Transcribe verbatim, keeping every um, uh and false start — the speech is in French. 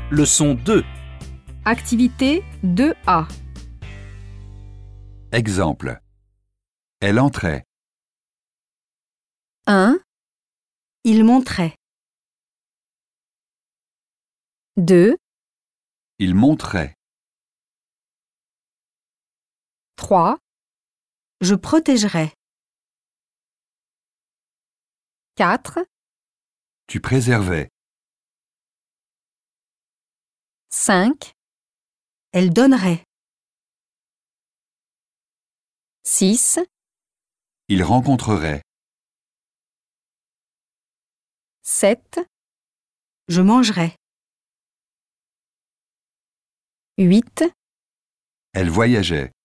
Leçon deux. Activité deux A. Exemple. Elle entrait. un. Il montrait. deux. Il montrait. trois. Je protégerai. quatre. Tu préservais. cinq. Elle donnerait. six. Il rencontrerait. sept. Je mangerai. huit. Elle voyageait.